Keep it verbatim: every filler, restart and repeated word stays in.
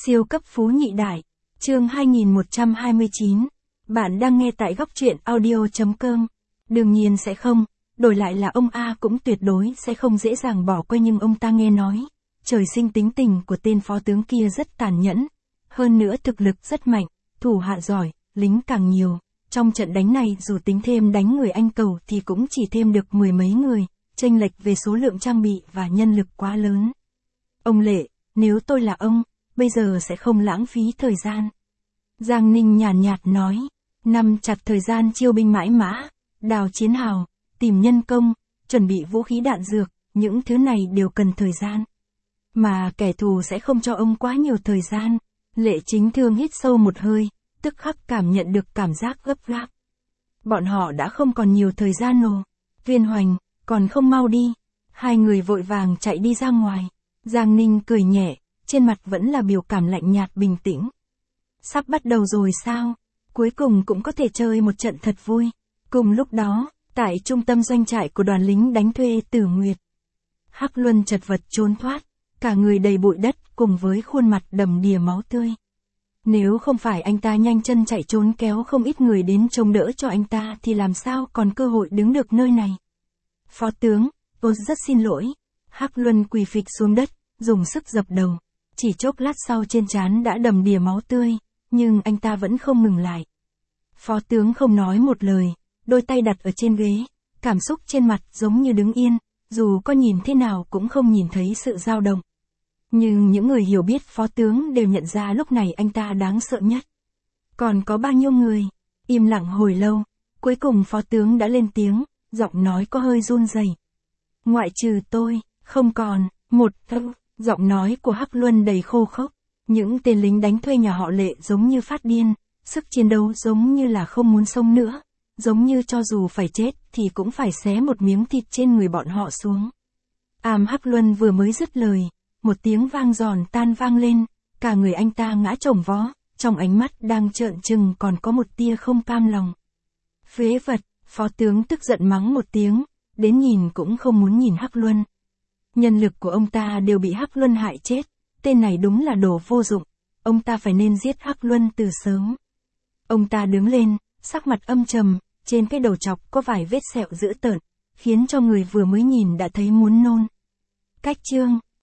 Siêu cấp phú nhị đại, chương hai nghìn một trăm hai mươi chín. Bạn đang nghe tại góc truyện audio.com. Đương nhiên sẽ không, đổi lại là ông A cũng tuyệt đối sẽ không dễ dàng bỏ qua, nhưng ông ta nghe nói, trời sinh tính tình của tên phó tướng kia rất tàn nhẫn. Hơn nữa thực lực rất mạnh, thủ hạ giỏi, lính càng nhiều. Trong trận đánh này dù tính thêm đánh người Anh cầu thì cũng chỉ thêm được mười mấy người, chênh lệch về số lượng trang bị và nhân lực quá lớn. Ông Lệ, nếu tôi là ông, bây giờ sẽ không lãng phí thời gian. Giang Ninh nhàn nhạt, nhạt nói, nắm chặt thời gian chiêu binh mãi mã, đào chiến hào, tìm nhân công, chuẩn bị vũ khí đạn dược, những thứ này đều cần thời gian. Mà kẻ thù sẽ không cho ông quá nhiều thời gian. Lệ Chính Thương hít sâu một hơi, tức khắc cảm nhận được cảm giác gấp gáp. Bọn họ đã không còn nhiều thời gian rồi. Viên Hoành, còn không mau đi. Hai người vội vàng chạy đi ra ngoài. Giang Ninh cười nhẹ, trên mặt vẫn là biểu cảm lạnh nhạt bình tĩnh. Sắp bắt đầu rồi sao? Cuối cùng cũng có thể chơi một trận thật vui. Cùng lúc đó, tại trung tâm doanh trại của đoàn lính đánh thuê Tử Nguyệt, Hắc Luân chật vật trốn thoát, cả người đầy bụi đất cùng với khuôn mặt đầm đìa máu tươi. Nếu không phải anh ta nhanh chân chạy trốn kéo không ít người đến chống đỡ cho anh ta thì làm sao còn cơ hội đứng được nơi này. Phó tướng, tôi rất xin lỗi. Hắc Luân quỳ phịch xuống đất, dùng sức dập đầu. Chỉ chốc lát sau trên trán đã đầm đìa máu tươi, nhưng anh ta vẫn không ngừng lại. Phó tướng không nói một lời, đôi tay đặt ở trên ghế, cảm xúc trên mặt giống như đứng yên, dù có nhìn thế nào cũng không nhìn thấy sự dao động. Nhưng những người hiểu biết phó tướng đều nhận ra lúc này anh ta đáng sợ nhất. Còn có bao nhiêu người? Im lặng hồi lâu, cuối cùng phó tướng đã lên tiếng, giọng nói có hơi run rẩy. Ngoại trừ tôi, không còn, một thâu. Giọng nói của Hắc Luân đầy khô khốc. Những tên lính đánh thuê nhà họ Lệ giống như phát điên, sức chiến đấu giống như là không muốn sống nữa, giống như cho dù phải chết thì cũng phải xé một miếng thịt trên người bọn họ xuống. Àm Hắc Luân vừa mới dứt lời, một tiếng vang giòn tan vang lên, cả người anh ta ngã chồng vó, trong ánh mắt đang trợn trừng còn có một tia không cam lòng. Phế vật, phó tướng tức giận mắng một tiếng, đến nhìn cũng không muốn nhìn Hắc Luân. Nhân lực của ông ta đều bị Hắc Luân hại chết, tên này đúng là đồ vô dụng, ông ta phải nên giết Hắc Luân từ sớm. Ông ta đứng lên, sắc mặt âm trầm, trên cái đầu chọc có vài vết sẹo dữ tợn, khiến cho người vừa mới nhìn đã thấy muốn nôn. Cách chương